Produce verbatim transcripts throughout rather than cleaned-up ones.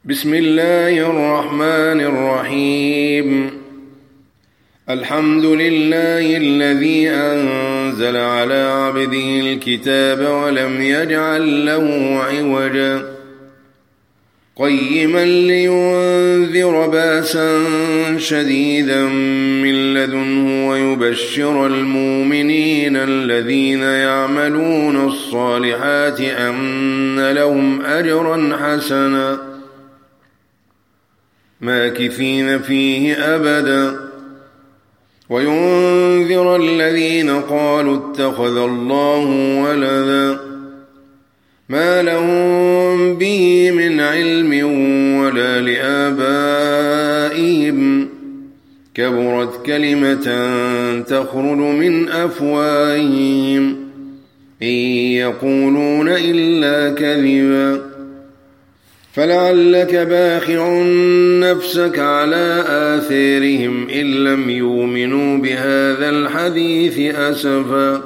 بسم الله الرحمن الرحيم. الحمد لله الذي أنزل على عبده الكتاب ولم يجعل له عوجا قيما لينذر بأسا شديدا من لدنه ويبشر المؤمنين الذين يعملون الصالحات أن لهم أجرا حسنا ماكثين فيه أبدا وينذر الذين قالوا اتخذ الله ولدا ما لهم به من علم ولا لآبائهم كبرت كلمة تخرج من أفواههم إن يقولون إلا كذبا فلعلك باخع نفسك على آثارهم إن لم يؤمنوا بهذا الحديث أسفا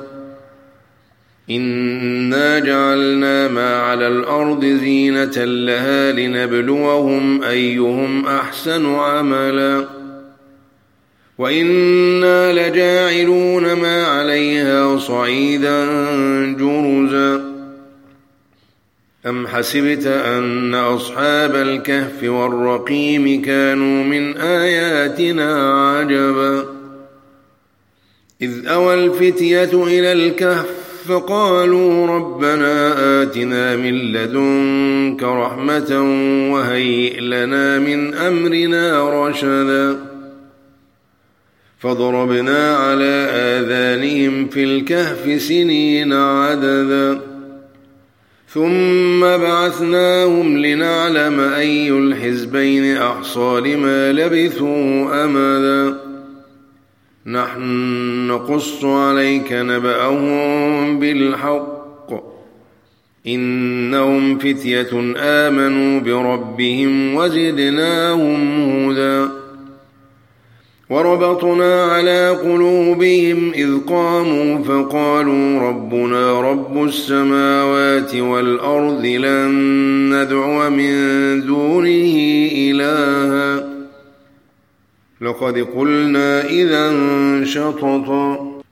إنا جعلنا ما على الأرض زينة لها لنبلوهم أيهم أحسن عملا وإنا لجاعلون ما عليها صعيدا جرزا أم حسبت أن أصحاب الكهف والرقيم كانوا من آياتنا عجبا إذ أوى الفتية إلى الكهف فقالوا ربنا آتنا من لدنك رحمة وهيئ لنا من أمرنا رشدا فضربنا على آذانهم في الكهف سنين عددا ثم بعثناهم لنعلم أي الحزبين أحصى لما لبثوا أمدا نحن نقص عليك نبأهم بالحق إنهم فتية آمنوا بربهم وزدناهم هدى وربطنا على قلوبهم إذ قاموا فقالوا ربنا رب السماوات والأرض لن ندعو من دونه إلها لقد قلنا إذا شططا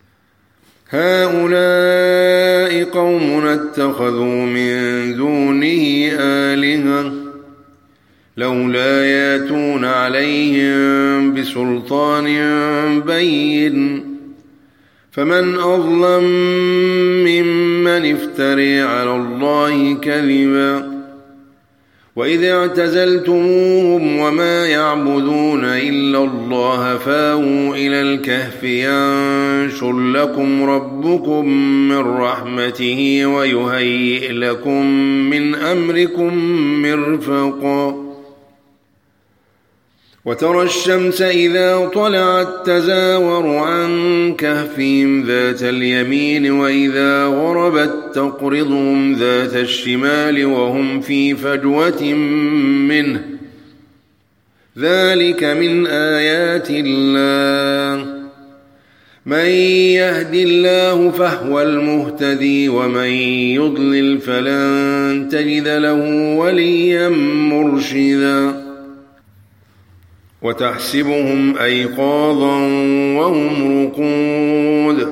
هؤلاء قومنا اتخذوا من دونه آلهة لولا ياتون عليهم بسلطان بين فمن أظلم ممن افتري على الله كذبا وإذ اعتزلتموهم وما يعبدون إلا الله فاووا إلى الكهف ينشر لكم ربكم من رحمته ويهيئ لكم من أمركم مرفقا وترى الشمس إذا طلعت تزاور عن كهفهم ذات اليمين وإذا غربت تقرضهم ذات الشمال وهم في فجوة منه ذلك من آيات الله من يهد الله فهو المهتدي ومن يضلل فلن تجد له وليا مرشدا وتحسبهم أيقاظا وهم رقود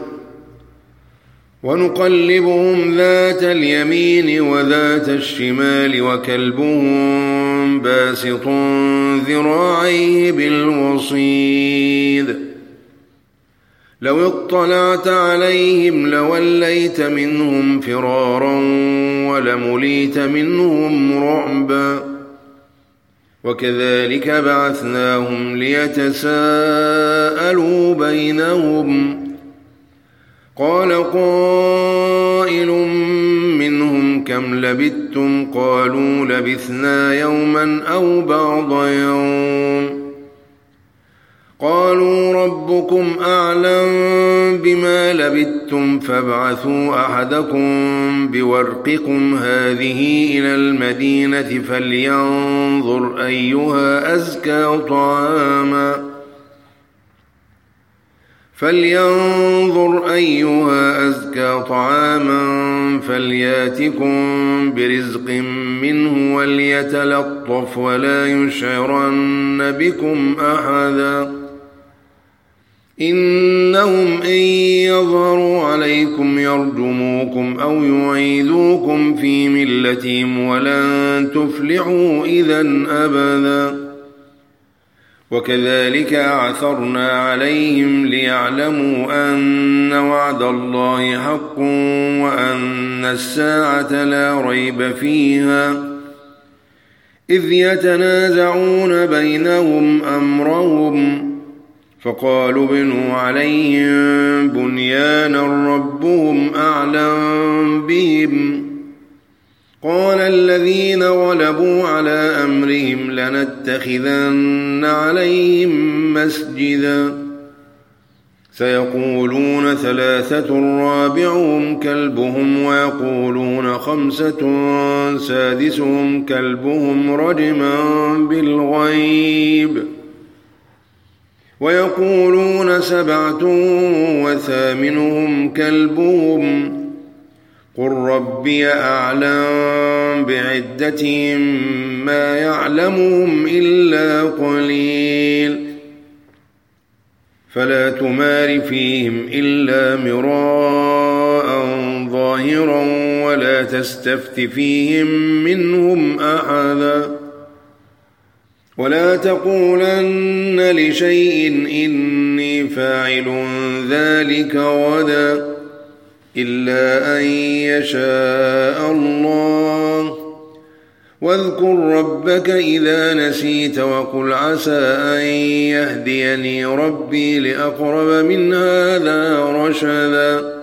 ونقلبهم ذات اليمين وذات الشمال وكلبهم باسط ذراعيه بالوصيد لو اطلعت عليهم لوليت منهم فرارا ولمليت منهم رعبا وكذلك بعثناهم ليتساءلوا بينهم قال قائل منهم كم لبثتم قالوا لبثنا يوما أو بعض يوم قالوا ربكم أعلم بما لبثتم فابعثوا أحدكم بورقكم هذه إلى المدينة فلينظر أيها أزكى طعاما فلينظر أيها أزكى طعاما فلياتكم برزق منه وليتلطف ولا يشعرن بكم أحدا إنهم إن يظهروا عليكم يرجموكم أو يعيدوكم في ملتهم ولن تفلحوا إذا أبدا وكذلك أعثرنا عليهم ليعلموا أن وعد الله حق وأن الساعة لا ريب فيها إذ يتنازعون بينهم أمرهم فقالوا ابنوا عليهم بنيانا ربهم أعلم بهم قال الذين غلبوا على أمرهم لنتخذن عليهم مسجدا سيقولون ثلاثة رابعهم كلبهم ويقولون خمسة سادسهم كلبهم رجما بالغيب ويقولون سبعة وثامنهم كلبهم قل ربي أعلم بعدتهم ما يعلمهم إلا قليل فلا تمار فيهم إلا مراء ظاهرا ولا تستفت فيهم منهم أحدا ولا تقولن لشيء إني فاعل ذلك غدا إلا أن يشاء الله واذكر ربك إذا نسيت وقل عسى أن يهديني ربي لأقرب من هذا رشدا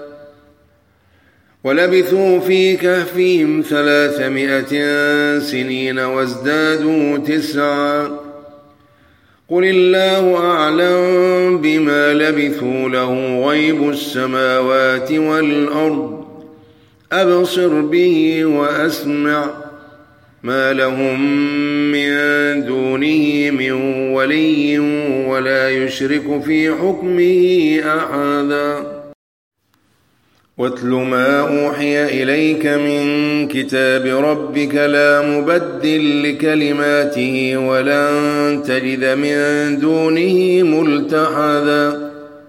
ولبثوا في كهفهم ثلاثمائة سنين وازدادوا تسعا قل الله أعلم بما لبثوا له غيب السماوات والأرض أبصر به وأسمع ما لهم من دونه من ولي ولا يشرك في حكمه أحدا واتل ما أوحي إليك من كتاب ربك لا مبدل لكلماته ولن تجد من دونه ملتحدا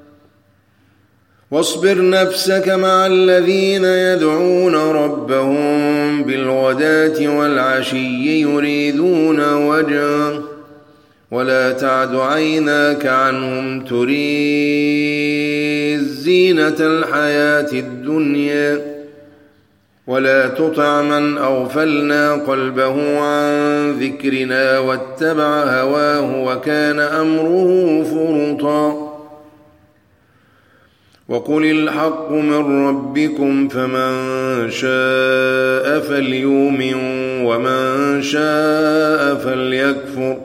واصبر نفسك مع الذين يدعون ربهم بالغداة والعشي يريدون وجهه ولا تعد عيناك عنهم تريد زينة الحياة الدنيا ولا تطع من أغفلنا قلبه عن ذكرنا واتبع هواه وكان أمره فرطا وقل الحق من ربكم فمن شاء فليؤمن ومن شاء فليكفر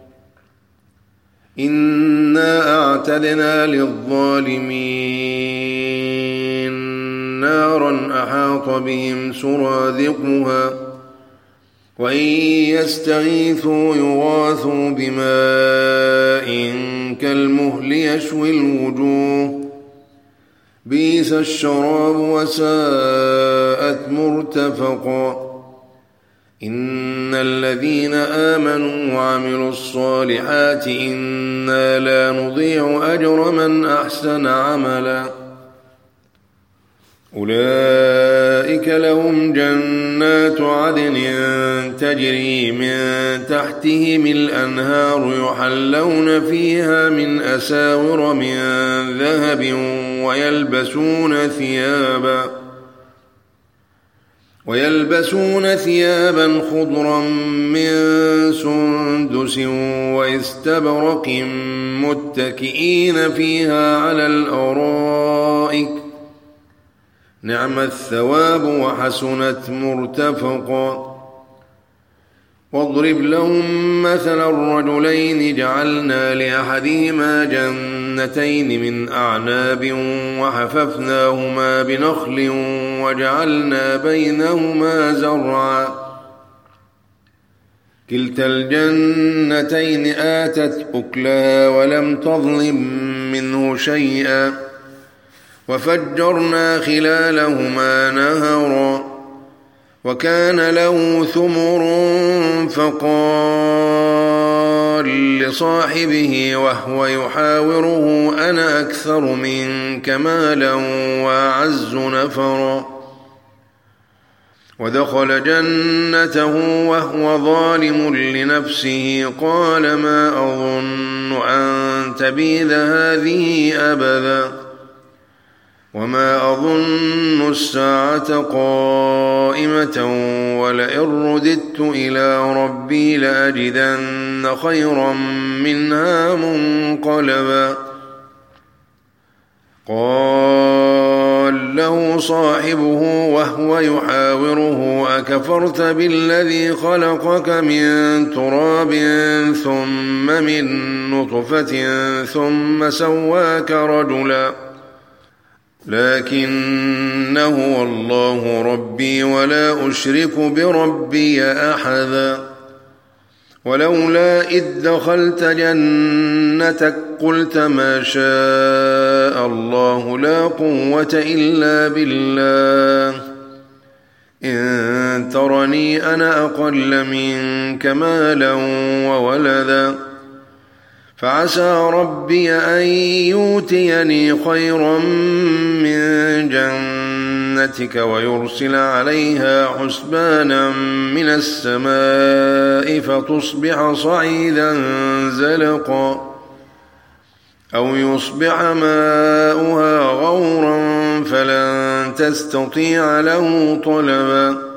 إنا أعتدنا للظالمين نارا أحاط بهم سرادقها وإن يستغيثوا يغاثوا بماء كالمهل يشوي الوجوه بئس الشراب وساءت مرتفقا إن الذين آمنوا وعملوا الصالحات إنا لا نضيع أجر من أحسن عملا أولئك لهم جنات عدن تجري من تحتهم الأنهار يحلون فيها من أساور من ذهب ويلبسون ثيابا ويلبسون ثيابا خضرا من سندس واستبرق متكئين فيها على الأرائك نعم الثواب وحسنت مرتفقا واضرب لهم مثل الرجلين جعلنا لأحدهما جنتين من أعناب وحففناهما بنخل وجعلنا بينهما زرعا كلتا الجنتين آتت أكلها ولم تظلم منه شيئا وفجرنا خلالهما نهرا وكان له ثمر فقال لصاحبه وهو يحاوره أنا أكثر منك مالا وأعز نفرا ودخل جنته وهو ظالم لنفسه قال ما أظن أن تبيد هذه أبدا وما أظن الساعة قائمة ولئن رددت إلى ربي لأجدن خيرا منها منقلبا قال له صاحبه وهو يحاوره أكفرت بالذي خلقك من تراب ثم من نطفة ثم سواك رجلا لكنه الله ربي ولا أشرك بربي أحدا ولولا إذ دخلت جنتك قلت ما شاء الله لا قوة إلا بالله إن ترني أنا أقل منك مالا وولدا فعسى ربي أن يؤتيني خيرا من جنتك ويرسل عليها حسبانا من السماء فتصبح صعيدا زلقا أو يصبح ماؤها غورا فلن تستطيع له طلبا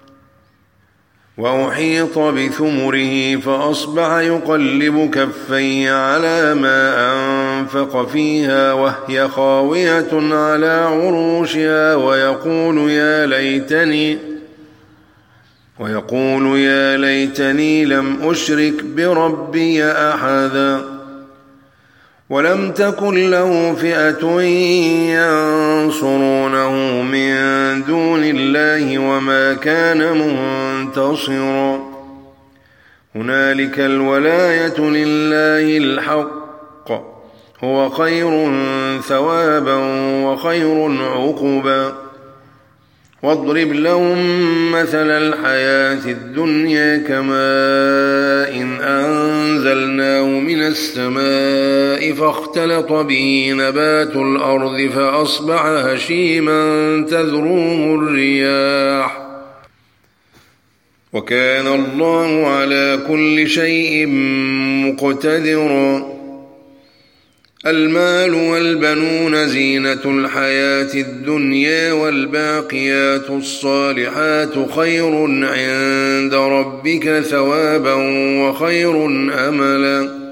وأحيط بثمره فأصبح يقلب كفيه على ما أنفق فيها وهي خاوية على عروشها ويقول يا ليتني ويقول يا ليتني لم أشرك بربي أحدا ولم تكن له فئة ينصرونه من دون الله وما كان منتصرا هنالك الولاية لله الحق هو خير ثوابا وخير عقبا واضرب لهم مثل الحياة الدنيا كماء إن أنزلناه من السماء فاختلط به نبات الأرض فأصبح هشيما تذروه الرياح وكان الله على كل شيء مقتدرا المال والبنون زينة الحياة الدنيا والباقيات الصالحات خير عند ربك ثوابا وخير أملا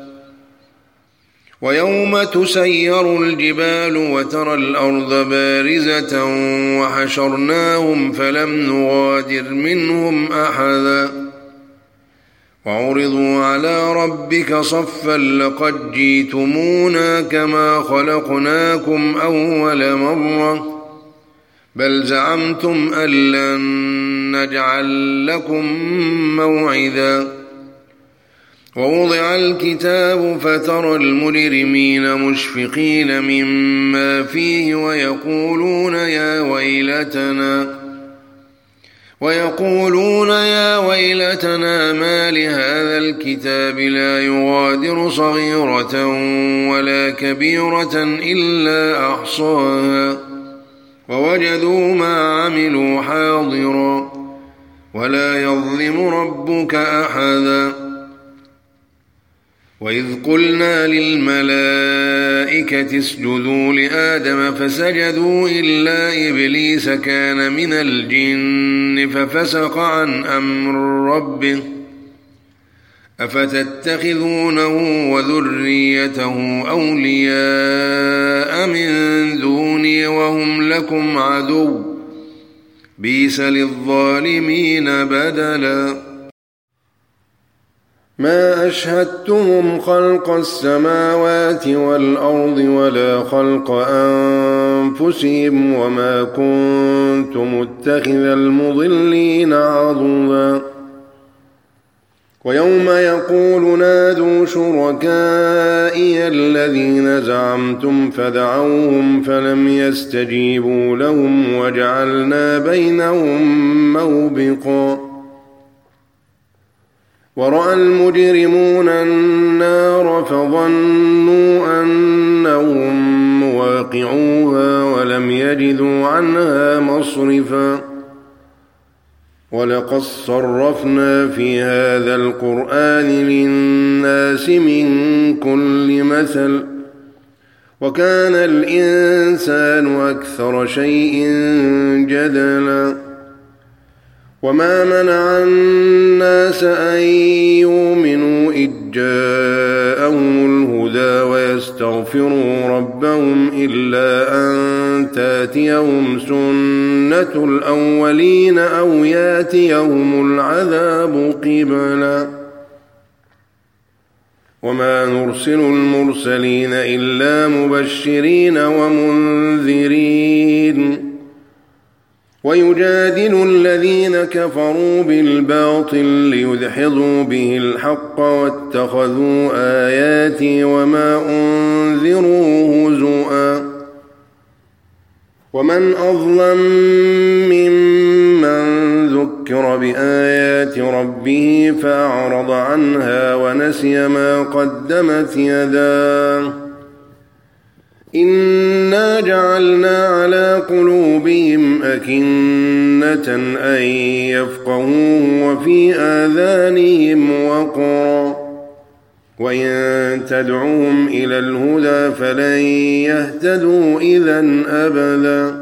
ويوم تسير الجبال وترى الأرض بارزة وحشرناهم فلم نغادر منهم أحدا وعرضوا على ربك صفا لقد جئتمونا كما خلقناكم أول مرة بل زعمتم أن لن نجعل لكم موعدا ووضع الكتاب فترى المجرمين مشفقين مما فيه ويقولون يا ويلتنا ويقولون يا ويلتنا ما لهذا الكتاب لا يغادر صغيرة ولا كبيرة إلا أحصاها ووجدوا ما عملوا حاضرا ولا يظلم ربك أحدا وإذ قلنا للملائكة اسجدوا لآدم فسجدوا إلا إبليس كان من الجن ففسق عن أمر ربه أفتتخذونه وذريته أولياء من دوني وهم لكم عدو بئس للظالمين بدلا ما أشهدتهم خلق السماوات والأرض ولا خلق أنفسهم وما كنت متخذ المضلين عضدا ويوم يقول نادوا شركائي الذين زعمتم فدعوهم فلم يستجيبوا لهم وجعلنا بينهم موبقا ورأى المجرمون النار فظنوا أنهم مواقعوها ولم يجدوا عنها مصرفا ولقد صرفنا في هذا القرآن للناس من كل مثل وكان الإنسان أكثر شيء جدلا وما منع الناس أن يؤمنوا إذ جاءهم الهدى ويستغفروا ربهم إلا أن تأتيهم سنة الأولين أو يأتيهم العذاب قبلا وما نرسل المرسلين إلا مبشرين ومنذرين ويجادل الذين كفروا بالباطل ليدحضوا به الحق واتخذوا آياتي وما أنذروا هزؤا ومن أظلم ممن ذكر بآيات ربه فأعرض عنها ونسي ما قدمت يداه إنا جعلنا على قلوبهم أكنة أن يفقهوه وفي آذانهم وقرا وإن تدعوهم إلى الهدى فلن يهتدوا إذن أبدا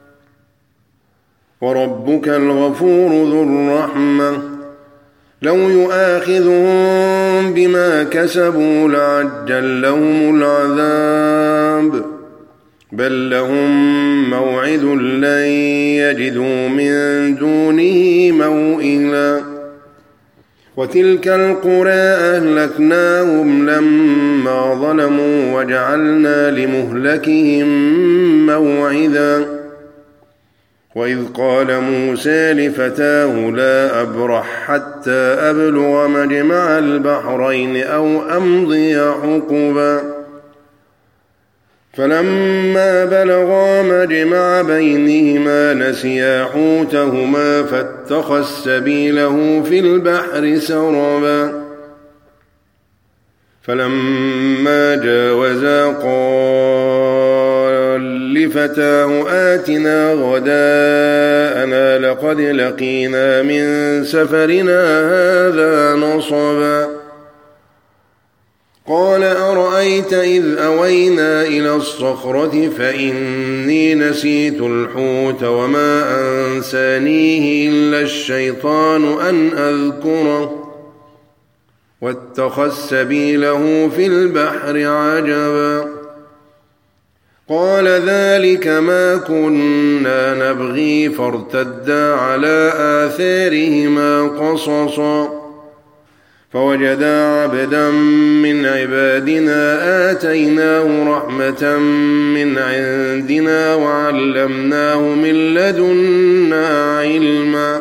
وربك الغفور ذو الرحمة لو يؤاخذهم بما كسبوا لعجل لهم العذاب بل لهم موعد لن يجدوا من دونه موئلا وتلك القرى أهلكناهم لما ظلموا وجعلنا لمهلكهم موعدا وإذ قال موسى لفتاه لا أبرح حتى أبلغ مجمع البحرين أو أمضي حقبا فلما بلغا مجمع بينهما نسيا حوتهما فاتخذ سبيله في البحر سربا فلما جاوزا قال لفتاه آتنا غداءنا لقد لقينا من سفرنا هذا نصبا قال أرأيت إذ أوينا إلى الصخرة فإني نسيت الحوت وما أنسانيه إلا الشيطان أن أذكره واتخذ سبيله في البحر عجبا قال ذلك ما كنا نبغي فارتدا على آثارهما قصصا فوجدا عبدا من عبادنا آتيناه رحمة من عندنا وعلمناه من لدنا علما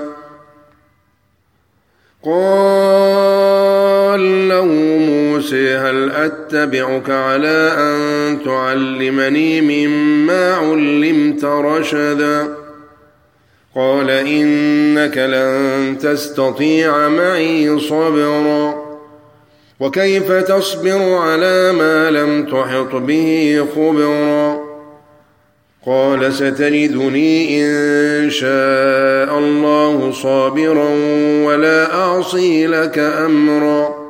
قال له موسى هل أتبعك على أن تعلمني مما علمت رشدا قال إنك لن تستطيع معي صبرا وكيف تصبر على ما لم تحط به خبرا قال ستجدني إن شاء الله صابرا ولا أعصي لك أمرا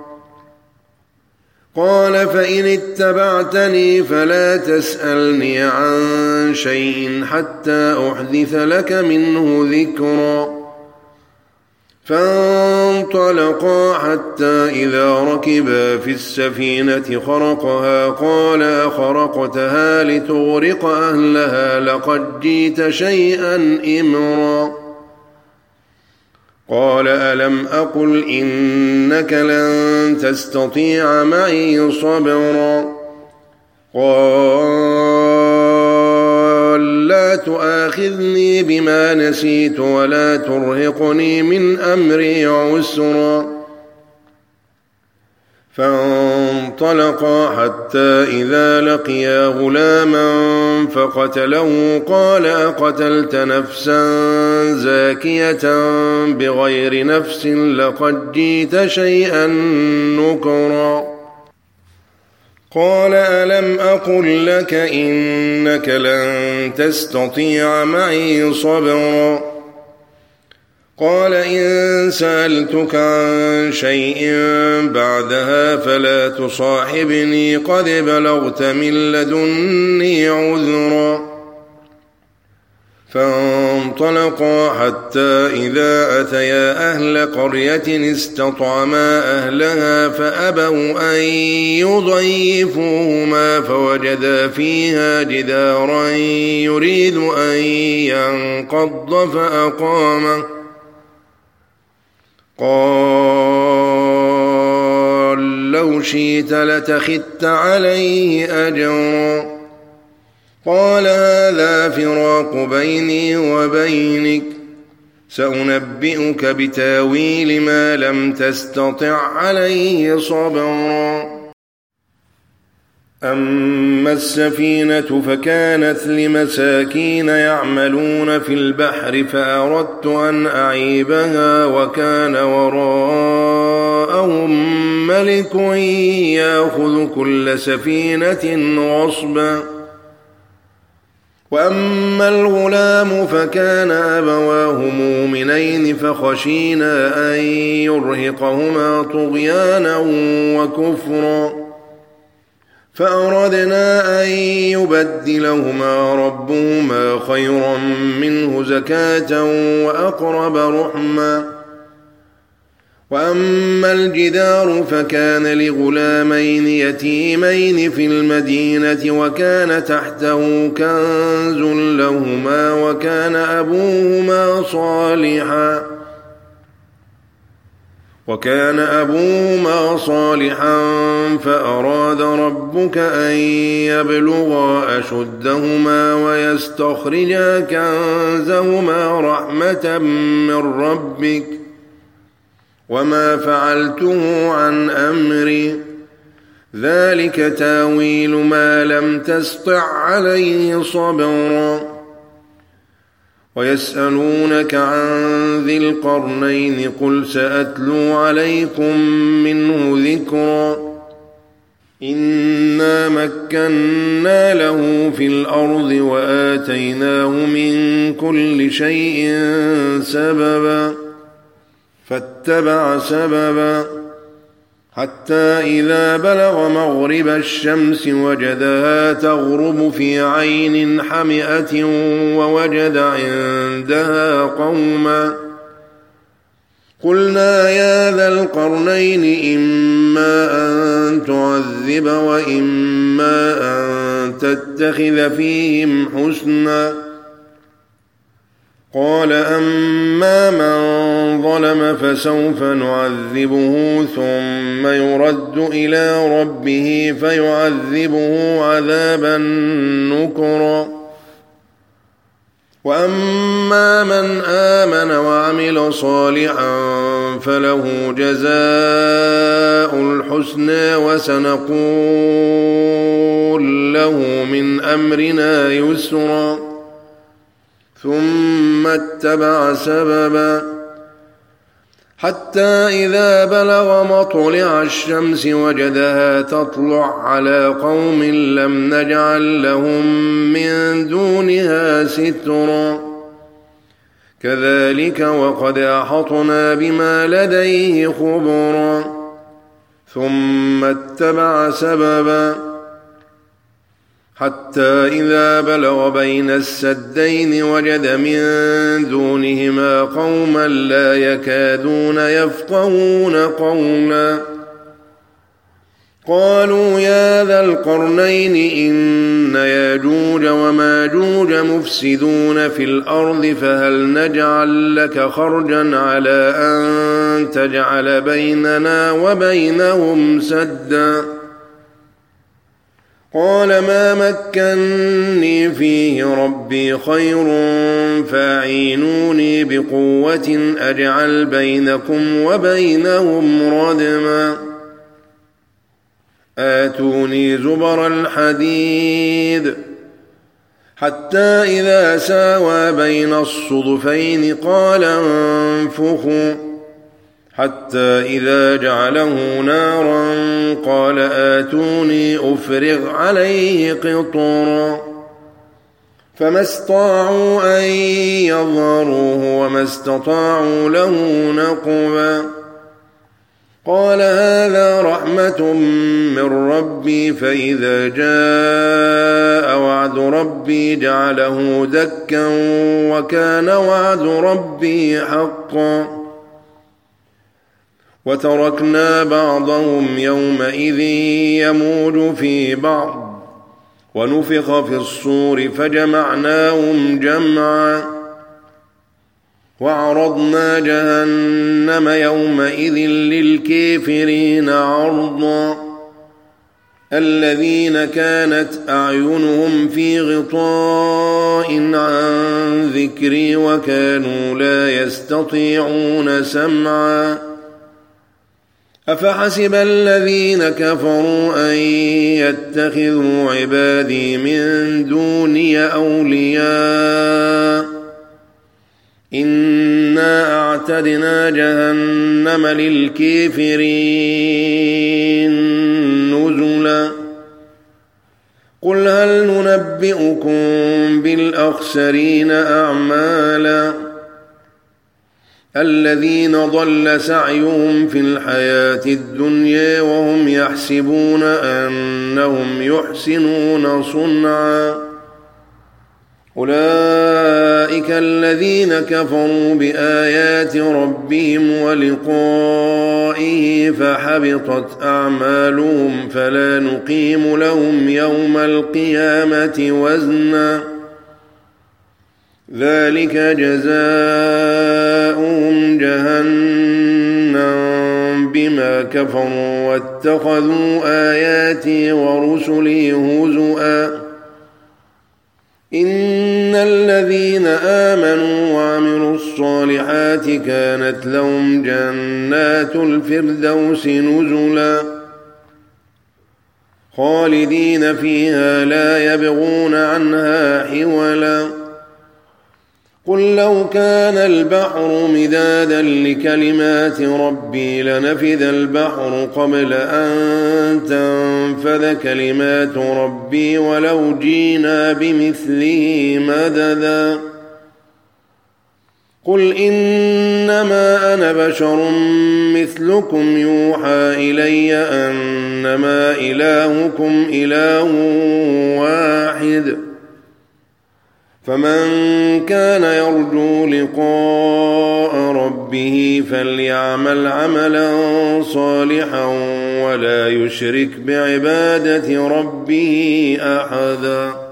قال فإن اتبعتني فلا تسألني عن شيء حتى أحدث لك منه ذكرا فانطلقا حتى إذا ركبا في السفينة خرقها قال خرقتها لتغرق أهلها لقد جئت شيئا إمرا قال ألم أقل إنك لن تستطيع معي صبرا قال لا تؤاخذني بما نسيت ولا ترهقني من أمري عسرا فانطلقا حتى إذا لقيا غلاما فقتله قال أقتلت نفسا زاكية بغير نفس لقد جئت شيئا نكرا قال ألم أقل لك إنك لن تستطيع معي صبرا قال إن سألتك عن شيء بعدها فلا تصاحبني قد بلغت من لدني عذرا فانطلقا حتى إذا أتيا أهل قرية استطعما أهلها فأبوا أن يضيفوهما فوجدا فيها جدارا يريد أن ينقض فأقامه قال لو شئت لتخذت عليه أجرا قال هذا فراق بيني وبينك سأنبئك بتاويل ما لم تستطع عليه صبرا أما السفينة فكانت لمساكين يعملون في البحر فأردت أن أعيبها وكان وراءهم ملك يأخذ كل سفينة غصبا وأما الغلام فكان أبواه مؤمنين فخشينا أن يرهقهما طغيانا وكفرا فأردنا أن يبدلهما ربهما خيرا منه زكاة وأقرب رحما وأما الجدار فكان لغلامين يتيمين في المدينة وكان تحته كنز لهما وكان أبوهما صالحا وكان أبوهما صالحا فأراد ربك أن يبلغا أشدهما ويستخرجا كنزهما رحمة من ربك وما فعلته عن أمري ذلك تاويل ما لم تسطع عليه صبرا ويسألونك عن ذي القرنين قل سأتلو عليكم منه ذكرا إنا مكنا له في الأرض وآتيناه من كل شيء سببا فاتبع سببا حتى إذا بلغ مغرب الشمس وجدها تغرب في عين حمئة ووجد عندها قوما قلنا يا ذا القرنين إما أن تعذب وإما أن تتخذ فيهم حسنا قال أما من ظلم فسوف نعذبه ثم يرد إلى ربه فيعذبه عذابا نكرا وأما من آمن وعمل صالحا فله جزاء الحسنى وسنقول له من أمرنا يسرا ثم اتبع سببا حتى إذا بلغ مطلع الشمس وجدها تطلع على قوم لم نجعل لهم من دونها سترا كذلك وقد أحطنا بما لديه خبرا ثم اتبع سببا حتى إذا بلغ بين السدين وجد من دونهما قوما لا يكادون يفقهون قولا قالوا يا ذا القرنين إن ياجوج وماجوج مفسدون في الأرض فهل نجعل لك خرجا على أن تجعل بيننا وبينهم سدا قال ما مكني فيه ربي خير فاعينوني بقوة أجعل بينكم وبينهم ردما آتوني زبر الحديد حتى إذا ساوى بين الصدفين قال انفخوا حتى إذا جعله نارا قال آتوني أفرغ عليه قطرا فما استطاعوا أن يظهروه وما استطاعوا له نقبا قال هذا رحمة من ربي فإذا جاء وعد ربي جعله دكا وكان وعد ربي حقا وتركنا بعضهم يومئذ يموج في بعض ونفخ في الصور فجمعناهم جمعا وعرضنا جهنم يومئذ للكافرين عرضا الذين كانت أعينهم في غطاء عن ذكري وكانوا لا يستطيعون سمعا أفحسب الذين كفروا أن يتخذوا عبادي من دوني أولياء إنا أعتدنا جهنم للكافرين نزلا قل هل ننبئكم بالأخسرين أعمالا الذين ضل سعيهم في الحياة الدنيا وهم يحسبون أنهم يحسنون صنعا أولئك الذين كفروا بآيات ربهم ولقائه فحبطت أعمالهم فلا نقيم لهم يوم القيامة وزنا ذلك جزاؤهم جهنم بما كفروا واتخذوا آياتي ورسلي هزؤا إن الذين آمنوا وعملوا الصالحات كانت لهم جنات الفردوس نزلا خالدين فيها لا يبغون عنها حولا قل لو كان البحر مدادا لكلمات ربي لنفذ البحر قبل أن تنفذ كلمات ربي ولو جينا بمثله مددا قل إنما أنا بشر مثلكم يوحى إلي أنما إلهكم إله واحد فمن كان يرجو لقاء ربه فليعمل عملا صالحا ولا يشرك بعبادة ربه أحدا.